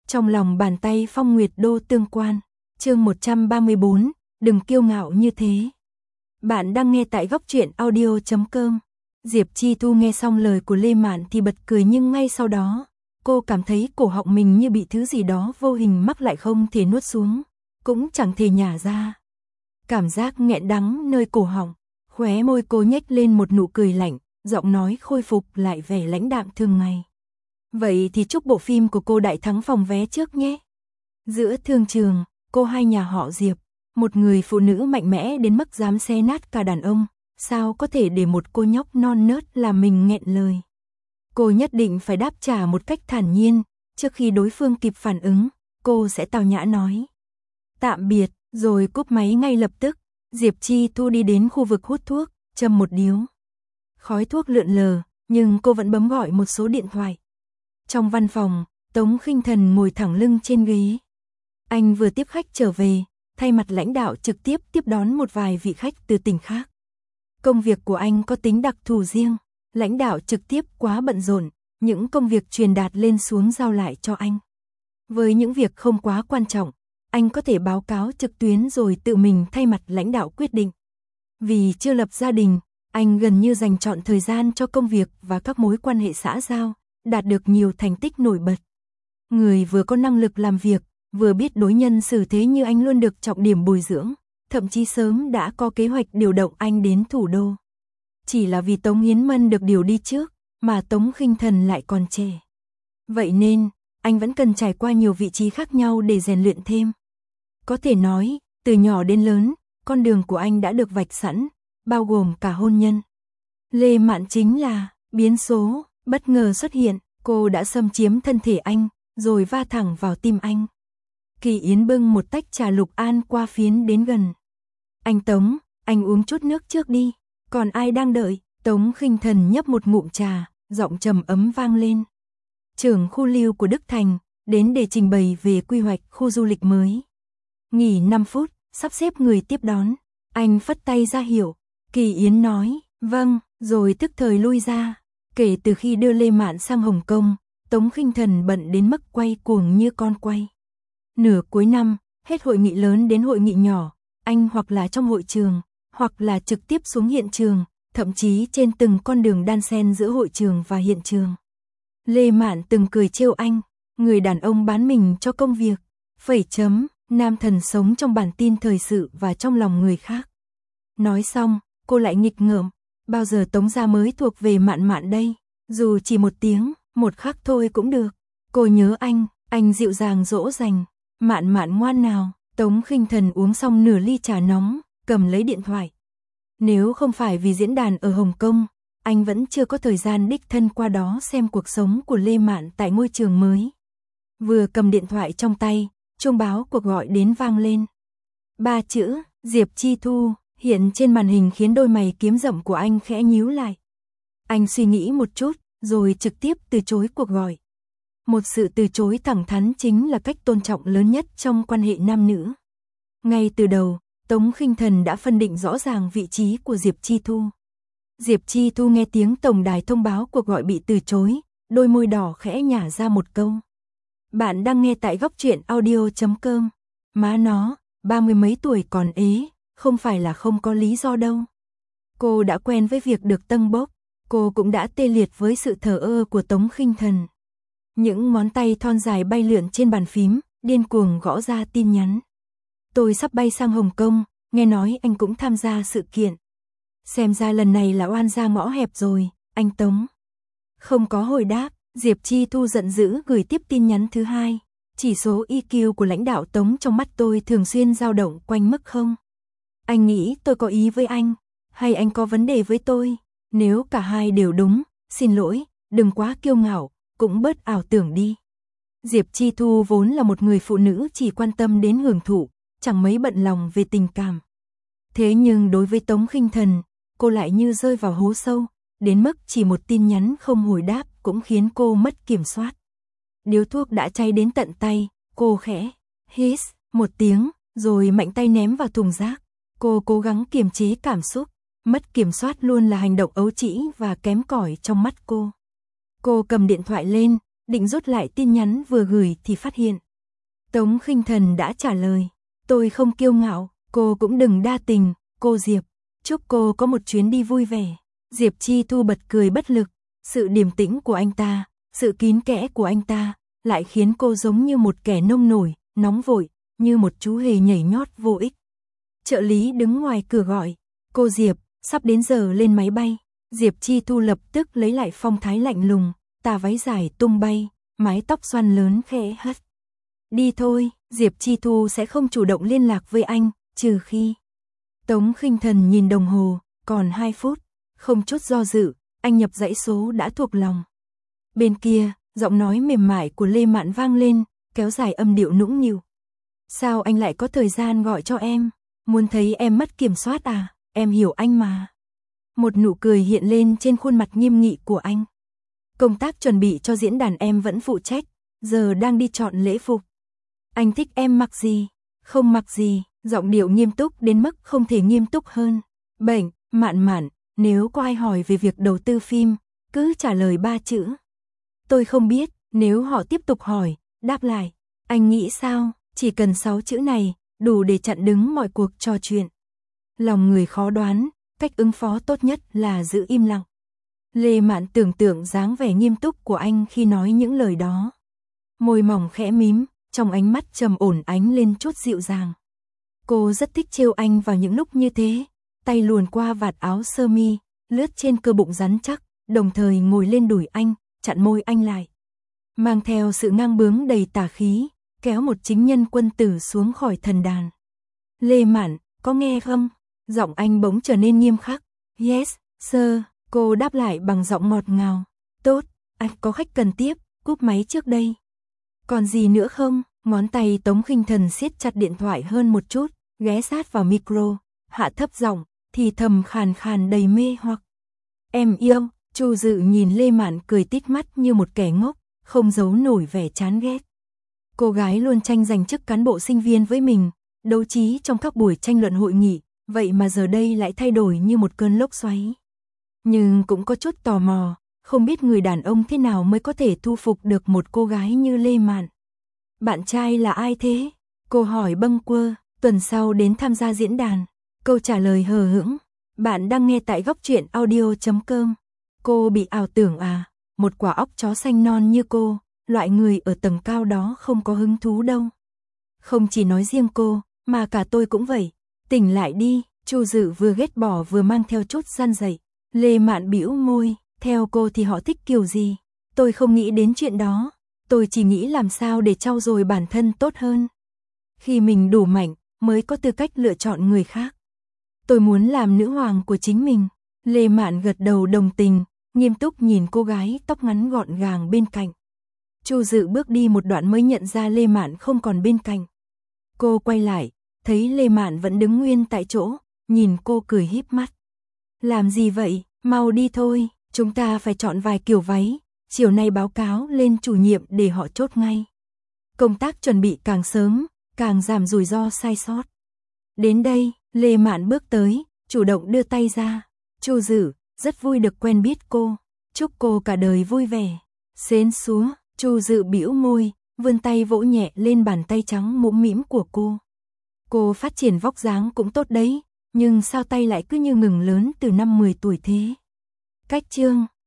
Trong lòng bàn tay Phong Nguyệt Đô tương quan. Chương 134, đừng kiêu ngạo như thế. Bạn đang nghe tại góc truyện audio.com. Diệp Chi Thu nghe xong lời của Lê Mạn thì bật cười, nhưng ngay sau đó, cô cảm thấy cổ họng mình như bị thứ gì đó vô hình mắc lại, không thể nuốt xuống, cũng chẳng thể nhả ra. Cảm giác nghẹn đắng nơi cổ họng, khóe môi cô nhếch lên một nụ cười lạnh, giọng nói khôi phục lại vẻ lãnh đạm thường ngày. Vậy thì chúc bộ phim của cô đại thắng phòng vé trước nhé. Giữa thương trường, cô hai nhà họ Diệp, một người phụ nữ mạnh mẽ đến mức dám xé nát cả đàn ông, sao có thể để một cô nhóc non nớt làm mình nghẹn lời. Cô nhất định phải đáp trả một cách thản nhiên, trước khi đối phương kịp phản ứng, cô sẽ tao nhã nói tạm biệt, rồi cúp máy ngay lập tức. Diệp Chi Thu đi đến khu vực hút thuốc, châm một điếu. Khói thuốc lượn lờ, nhưng cô vẫn bấm gọi một số điện thoại. Trong văn phòng, Tống Khinh Thần ngồi thẳng lưng trên ghế. Anh vừa tiếp khách trở về, thay mặt lãnh đạo trực tiếp tiếp đón một vài vị khách từ tỉnh khác. Công việc của anh có tính đặc thù riêng, lãnh đạo trực tiếp quá bận rộn, những công việc truyền đạt lên xuống giao lại cho anh. Với những việc không quá quan trọng, anh có thể báo cáo trực tuyến rồi tự mình thay mặt lãnh đạo quyết định. Vì chưa lập gia đình, anh gần như dành trọn thời gian cho công việc và các mối quan hệ xã giao, đạt được nhiều thành tích nổi bật. Người vừa có năng lực làm việc, vừa biết đối nhân xử thế như anh luôn được trọng điểm bồi dưỡng, thậm chí sớm đã có kế hoạch điều động anh đến thủ đô. Chỉ là vì Tống Yến Mân được điều đi trước, mà Tống Khinh Thần lại còn trẻ. Vậy nên, anh vẫn cần trải qua nhiều vị trí khác nhau để rèn luyện thêm. Có thể nói, từ nhỏ đến lớn, con đường của anh đã được vạch sẵn, bao gồm cả hôn nhân. Lê Mạn chính là biến số, bất ngờ xuất hiện, cô đã xâm chiếm thân thể anh, rồi va thẳng vào tim anh. Kỳ Yến bưng một tách trà Lục An qua phiến đến gần. Anh Tống, anh uống chút nước trước đi, còn ai đang đợi? Tống Khinh Thần nhấp một ngụm trà, giọng trầm ấm vang lên. Trưởng khu lưu của Đức Thành, đến để trình bày về quy hoạch khu du lịch mới. Nghỉ 5 phút, sắp xếp người tiếp đón. Anh phất tay ra hiệu. Kỳ Yến nói, vâng, rồi tức thời lui ra. Kể từ khi đưa Lê Mạn sang Hồng Kông, Tống Khinh Thần bận đến mức quay cuồng như con quay. Nửa cuối năm, hết hội nghị lớn đến hội nghị nhỏ, anh hoặc là trong hội trường, hoặc là trực tiếp xuống hiện trường, thậm chí trên từng con đường đan xen giữa hội trường và hiện trường. Lê Mạn từng cười trêu anh, người đàn ông bán mình cho công việc, nam thần sống trong bản tin thời sự và trong lòng người khác. Nói xong, cô lại nghịch ngợm, bao giờ Tống gia mới thuộc về Mạn Mạn đây, dù chỉ một tiếng, một khắc thôi cũng được. Cô nhớ anh dịu dàng dỗ dành, Mạn Mạn ngoan nào. Tống Khinh Thần uống xong nửa ly trà nóng, cầm lấy điện thoại. Nếu không phải vì diễn đàn ở Hồng Kông, anh vẫn chưa có thời gian đích thân qua đó xem cuộc sống của Lê Mạn tại ngôi trường mới. Vừa cầm điện thoại trong tay, chuông báo cuộc gọi đến vang lên. 3 chữ, Diệp Chi Thu, hiện trên màn hình khiến đôi mày kiếm rậm của anh khẽ nhíu lại. Anh suy nghĩ một chút, rồi trực tiếp từ chối cuộc gọi. Một sự từ chối thẳng thắn chính là cách tôn trọng lớn nhất trong quan hệ nam nữ. Ngay từ đầu, Tống Khinh Thần đã phân định rõ ràng vị trí của Diệp Chi Thu. Diệp Chi Thu nghe tiếng tổng đài thông báo cuộc gọi bị từ chối, đôi môi đỏ khẽ nhả ra một câu. Bạn đang nghe tại góc truyện audio.com. Má nó, 30 mấy tuổi còn ế, không phải là không có lý do đâu. Cô đã quen với việc được tâng bốc, cô cũng đã tê liệt với sự thờ ơ của Tống Khinh Thần. Những ngón tay thon dài bay lượn trên bàn phím, điên cuồng gõ ra tin nhắn. Tôi sắp bay sang Hồng Kông, nghe nói anh cũng tham gia sự kiện. Xem ra lần này là oan ra ngõ hẹp rồi, anh Tống. Không có hồi đáp, Diệp Chi Thu giận dữ gửi tiếp tin nhắn thứ hai. Chỉ số EQ của lãnh đạo Tống trong mắt tôi thường xuyên dao động quanh mức 0. Anh nghĩ tôi có ý với anh, hay anh có vấn đề với tôi? Nếu cả hai đều đúng, xin lỗi, đừng quá kiêu ngạo, cũng bớt ảo tưởng đi. Diệp Chi Thu vốn là một người phụ nữ chỉ quan tâm đến hưởng thụ, chẳng mấy bận lòng về tình cảm. Thế nhưng đối với Tống Khinh Thần, cô lại như rơi vào hố sâu, đến mức chỉ một tin nhắn không hồi đáp cũng khiến cô mất kiểm soát. Điếu thuốc đã cháy đến tận tay, cô khẽ hít một tiếng, rồi mạnh tay ném vào thùng rác. Cô cố gắng kiềm chế cảm xúc, mất kiểm soát luôn là hành động ấu trĩ và kém cỏi trong mắt cô. Cô cầm điện thoại lên, định rút lại tin nhắn vừa gửi thì phát hiện Tống Khinh Thần đã trả lời, tôi không kiêu ngạo, cô cũng đừng đa tình, cô Diệp, chúc cô có một chuyến đi vui vẻ. Diệp Chi Thu bật cười bất lực, sự điềm tĩnh của anh ta, sự kín kẽ của anh ta, lại khiến cô giống như một kẻ nông nổi, nóng vội, như một chú hề nhảy nhót vô ích. Trợ lý đứng ngoài cửa gọi, cô Diệp, sắp đến giờ lên máy bay. Diệp Chi Thu lập tức lấy lại phong thái lạnh lùng, tà váy dài tung bay, mái tóc xoăn lớn khẽ hất. Đi thôi, Diệp Chi Thu sẽ không chủ động liên lạc với anh, trừ khi. Tống Khinh Thần nhìn đồng hồ, còn 2 phút, không chút do dự, anh nhập dãy số đã thuộc lòng. Bên kia, giọng nói mềm mại của Lê Mạn vang lên, kéo dài âm điệu nũng nịu. Sao anh lại có thời gian gọi cho em? Muốn thấy em mất kiểm soát à? Em hiểu anh mà. Một nụ cười hiện lên trên khuôn mặt nghiêm nghị của anh. Công tác chuẩn bị cho diễn đàn em vẫn phụ trách, giờ đang đi chọn lễ phục. Anh thích em mặc gì? Không mặc gì, giọng điệu nghiêm túc đến mức không thể nghiêm túc hơn. Bệnh, Mạn Mạn, nếu có ai hỏi về việc đầu tư phim, cứ trả lời 3 chữ. Tôi không biết, nếu họ tiếp tục hỏi, đáp lại. Anh nghĩ sao? Chỉ cần 6 chữ này, đủ để chặn đứng mọi cuộc trò chuyện. Lòng người khó đoán, cách ứng phó tốt nhất là giữ im lặng. Lê Mạn tưởng tượng dáng vẻ nghiêm túc của anh khi nói những lời đó. Môi mỏng khẽ mím, trong ánh mắt trầm ổn ánh lên chút dịu dàng. Cô rất thích trêu anh vào những lúc như thế, tay luồn qua vạt áo sơ mi, lướt trên cơ bụng rắn chắc, đồng thời ngồi lên đùi anh, chặn môi anh lại. Mang theo sự ngang bướng đầy tà khí, kéo một chính nhân quân tử xuống khỏi thần đàn. Lê Mạn, có nghe không? Giọng anh bỗng trở nên nghiêm khắc. Yes, sir, cô đáp lại bằng giọng ngọt ngào. Tốt, anh có khách cần tiếp, cúp máy trước đây. Còn gì nữa không? Ngón tay Tống Khinh Thần siết chặt điện thoại hơn một chút, ghé sát vào micro, hạ thấp giọng, thì thầm khàn khàn đầy mê hoặc. Em yêu, Chu Dự nhìn Lê Mạn cười tít mắt như một kẻ ngốc, không giấu nổi vẻ chán ghét. Cô gái luôn tranh giành chức cán bộ sinh viên với mình, đấu trí trong các buổi tranh luận hội nghị, vậy mà giờ đây lại thay đổi như một cơn lốc xoáy. Nhưng cũng có chút tò mò, không biết người đàn ông thế nào mới có thể thu phục được một cô gái như Lê Mạn. Bạn trai là ai thế? Cô hỏi bâng quơ, tuần sau đến tham gia diễn đàn. Câu trả lời hờ hững, bạn đang nghe tại góc truyện audio.com. Cô bị ảo tưởng à? Một quả óc chó xanh non như cô, loại người ở tầng cao đó không có hứng thú đâu. Không chỉ nói riêng cô, mà cả tôi cũng vậy. Tỉnh lại đi, Chu Dự vừa ghét bỏ vừa mang theo chút gian dạy. Lê Mạn bĩu môi, theo cô thì họ thích kiểu gì? Tôi không nghĩ đến chuyện đó, tôi chỉ nghĩ làm sao để trau dồi bản thân tốt hơn. Khi mình đủ mạnh, mới có tư cách lựa chọn người khác. Tôi muốn làm nữ hoàng của chính mình. Lê Mạn gật đầu đồng tình, nghiêm túc nhìn cô gái tóc ngắn gọn gàng bên cạnh. Chu Dự bước đi một đoạn mới nhận ra Lê Mạn không còn bên cạnh. Cô quay lại, thấy Lê Mạn vẫn đứng nguyên tại chỗ, nhìn cô cười híp mắt. Làm gì vậy, mau đi thôi, chúng ta phải chọn vài kiểu váy, chiều nay báo cáo lên chủ nhiệm để họ chốt ngay. Công tác chuẩn bị càng sớm, càng giảm rủi ro sai sót. Đến đây, Lê Mạn bước tới, chủ động đưa tay ra. Chu Dự, rất vui được quen biết cô, chúc cô cả đời vui vẻ. Xến xúa, Chu Dự bĩu môi, vươn tay vỗ nhẹ lên bàn tay trắng mũm mĩm của cô. Cô phát triển vóc dáng cũng tốt đấy, nhưng sao tay lại cứ như ngừng lớn từ năm 10 tuổi thế? Cách chương